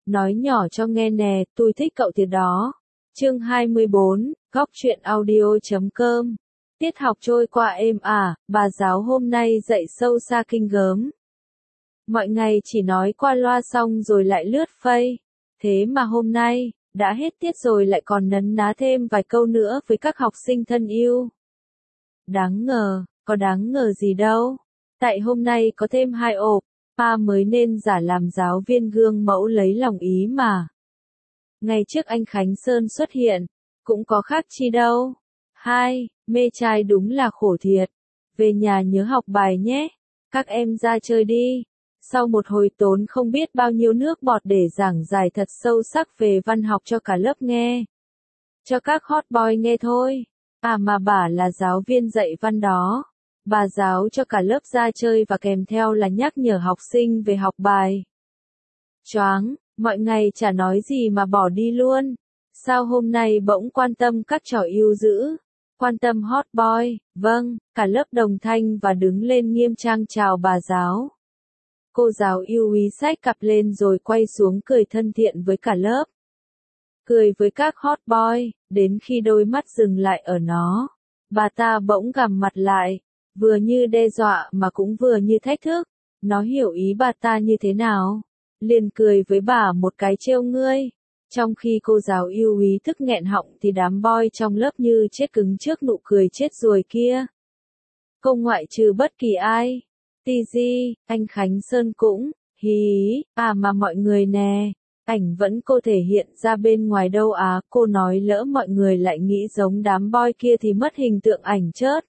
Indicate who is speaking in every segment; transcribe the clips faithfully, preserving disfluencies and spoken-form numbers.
Speaker 1: nói nhỏ cho nghe nè, tôi thích cậu thiệt đó. Chương hai mươi bốn, góc truyện audio.com. Tiết học trôi qua êm ả, bà giáo hôm nay dạy sâu xa kinh gớm. Mọi ngày chỉ nói qua loa xong rồi lại lướt phây. Thế mà hôm nay, đã hết tiết rồi lại còn nấn ná thêm vài câu nữa với các học sinh thân yêu. Đáng ngờ, có đáng ngờ gì đâu. Tại hôm nay có thêm hai ộp, pa mới nên giả làm giáo viên gương mẫu lấy lòng ý mà. Ngày trước anh Khánh Sơn xuất hiện, cũng có khác chi đâu. Hai, mê trai đúng là khổ thiệt. Về nhà nhớ học bài nhé. Các em ra chơi đi. Sau một hồi tốn không biết bao nhiêu nước bọt để giảng giải thật sâu sắc về văn học cho cả lớp nghe. Cho các hot boy nghe thôi. À mà bà là giáo viên dạy văn đó. Bà giáo cho cả lớp ra chơi và kèm theo là nhắc nhở học sinh về học bài. Choáng, mọi ngày chả nói gì mà bỏ đi luôn. Sao hôm nay bỗng quan tâm các trò yêu dữ? Quan tâm hot boy, vâng, cả lớp đồng thanh và đứng lên nghiêm trang chào bà giáo. Cô giáo yêu quý xách cặp lên rồi quay xuống cười thân thiện với cả lớp. Cười với các hot boy, đến khi đôi mắt dừng lại ở nó. Bà ta bỗng gằm mặt lại, vừa như đe dọa mà cũng vừa như thách thức. Nó hiểu ý bà ta như thế nào? Liền cười với bà một cái trêu ngươi. Trong khi cô giáo yêu quý thức nghẹn họng thì đám boy trong lớp như chết cứng trước nụ cười chết ruồi kia. Cô ngoại trừ bất kỳ ai. Tì di, anh Khánh Sơn cũng, hí hí, à mà mọi người nè, ảnh vẫn cô thể hiện ra bên ngoài đâu á, cô nói lỡ mọi người lại nghĩ giống đám boy kia thì mất hình tượng ảnh chớt.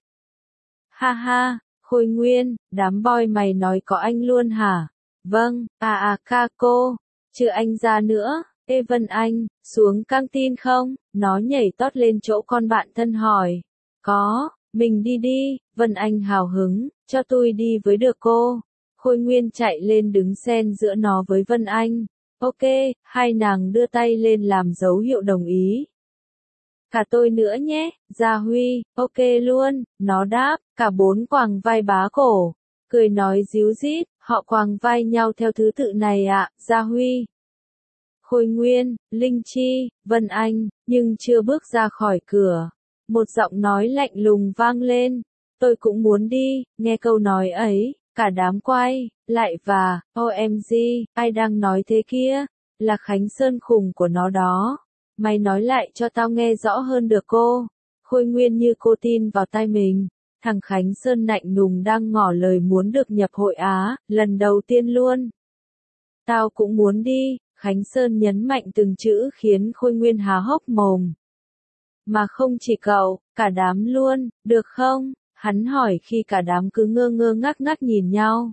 Speaker 1: Ha ha, Khôi Nguyên, đám boy mày nói có anh luôn hả? Vâng, à à ca cô, chứ anh ra nữa. Ê Vân Anh, xuống căng tin không? Nó nhảy tót lên chỗ con bạn thân hỏi. Có, mình đi đi, Vân Anh hào hứng, cho tôi đi với được cô. Khôi Nguyên chạy lên đứng xen giữa nó với Vân Anh. Ok, hai nàng đưa tay lên làm dấu hiệu đồng ý. Cả tôi nữa nhé, Gia Huy, ok luôn, nó đáp, cả bốn quàng vai bá cổ. Cười nói díu dít, họ quàng vai nhau theo thứ tự này ạ, à, Gia Huy. Khôi Nguyên, Linh Chi, Vân Anh, nhưng chưa bước ra khỏi cửa. Một giọng nói lạnh lùng vang lên. Tôi cũng muốn đi, nghe câu nói ấy, cả đám quay, lại và, o em giê, ai đang nói thế kia? Là Khánh Sơn khùng của nó đó. Mày nói lại cho tao nghe rõ hơn được cô. Khôi Nguyên như cô tin vào tai mình. Thằng Khánh Sơn lạnh lùng đang ngỏ lời muốn được nhập hội Á, lần đầu tiên luôn. Tao cũng muốn đi. Khánh Sơn nhấn mạnh từng chữ khiến Khôi Nguyên há hốc mồm. Mà không chỉ cậu, cả đám luôn, được không? Hắn hỏi khi cả đám cứ ngơ ngơ ngác ngác nhìn nhau.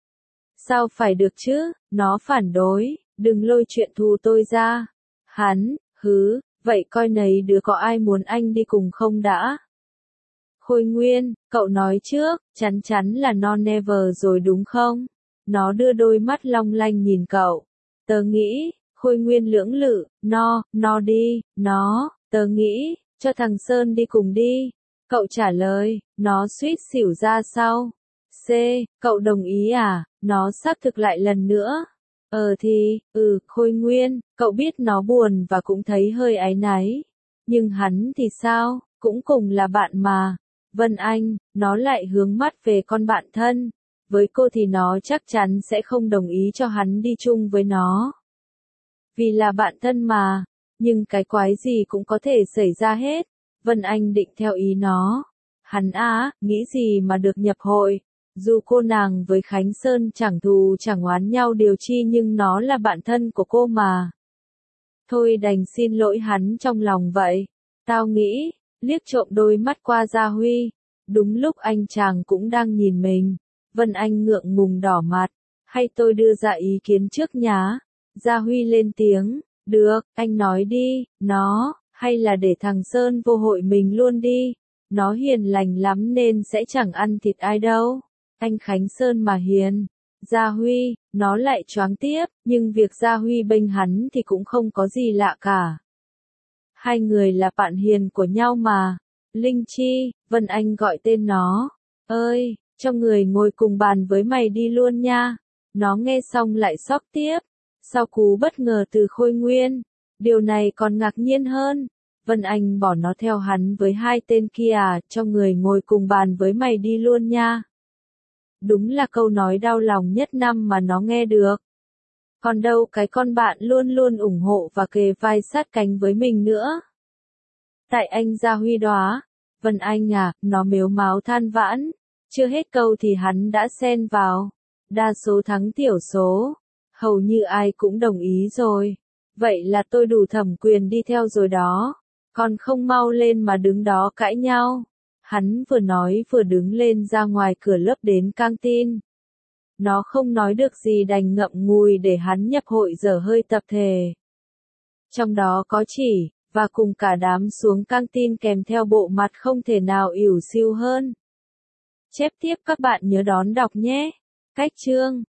Speaker 1: Sao phải được chứ? Nó phản đối, đừng lôi chuyện thù tôi ra. Hắn, hứ, vậy coi nấy đứa có ai muốn anh đi cùng không đã? Khôi Nguyên, cậu nói trước, chắn chắn là nó never rồi đúng không? Nó đưa đôi mắt long lanh nhìn cậu. Tớ nghĩ, Khôi Nguyên lưỡng lự, no, no đi, nó, tớ nghĩ, cho thằng Sơn đi cùng đi. Cậu trả lời, nó suýt xỉu ra sau. C, cậu đồng ý à? Nó xác thực lại lần nữa. Ờ thì, ừ, Khôi Nguyên, cậu biết nó buồn và cũng thấy hơi áy náy. Nhưng hắn thì sao, cũng cùng là bạn mà. Vân Anh, nó lại hướng mắt về con bạn thân. Với cô thì nó chắc chắn sẽ không đồng ý cho hắn đi chung với nó. Vì là bạn thân mà, nhưng cái quái gì cũng có thể xảy ra hết. Vân Anh định theo ý nó. Hắn á, nghĩ gì mà được nhập hội. Dù cô nàng với Khánh Sơn chẳng thù chẳng oán nhau điều chi nhưng nó là bạn thân của cô mà. Thôi đành xin lỗi hắn trong lòng vậy. Tao nghĩ, liếc trộm đôi mắt qua Gia Huy. Đúng lúc anh chàng cũng đang nhìn mình. Vân Anh ngượng ngùng đỏ mặt. Hay tôi đưa ra ý kiến trước nhá? Gia Huy lên tiếng. Được, anh nói đi, nó, hay là để thằng Sơn vô hội mình luôn đi. Nó hiền lành lắm nên sẽ chẳng ăn thịt ai đâu. Anh Khánh Sơn mà hiền. Gia Huy, nó lại choáng tiếp, nhưng việc Gia Huy bênh hắn thì cũng không có gì lạ cả. Hai người là bạn hiền của nhau mà. Linh Chi, Vân Anh gọi tên nó. Ơi, cho người ngồi cùng bàn với mày đi luôn nha. Nó nghe xong lại sốc tiếp. Sau cú bất ngờ từ Khôi Nguyên, điều này còn ngạc nhiên hơn. Vân Anh bỏ nó theo hắn với hai tên kia à, cho người ngồi cùng bàn với mày đi luôn nha. Đúng là câu nói đau lòng nhất năm mà nó nghe được. Còn đâu cái con bạn luôn luôn ủng hộ và kề vai sát cánh với mình nữa. Tại anh Gia Huy đó, Vân Anh à, nó mếu máo than vãn. Chưa hết câu thì hắn đã xen vào. Đa số thắng thiểu số. Hầu như ai cũng đồng ý rồi. Vậy là tôi đủ thẩm quyền đi theo rồi đó. Còn không mau lên mà đứng đó cãi nhau. Hắn vừa nói vừa đứng lên ra ngoài cửa lớp đến căng tin. Nó không nói được gì đành ngậm ngùi để hắn nhập hội dở hơi tập thể. Trong đó có chỉ, và cùng cả đám xuống căng tin kèm theo bộ mặt không thể nào ỉu xìu hơn. Chép tiếp các bạn nhớ đón đọc nhé. Cách chương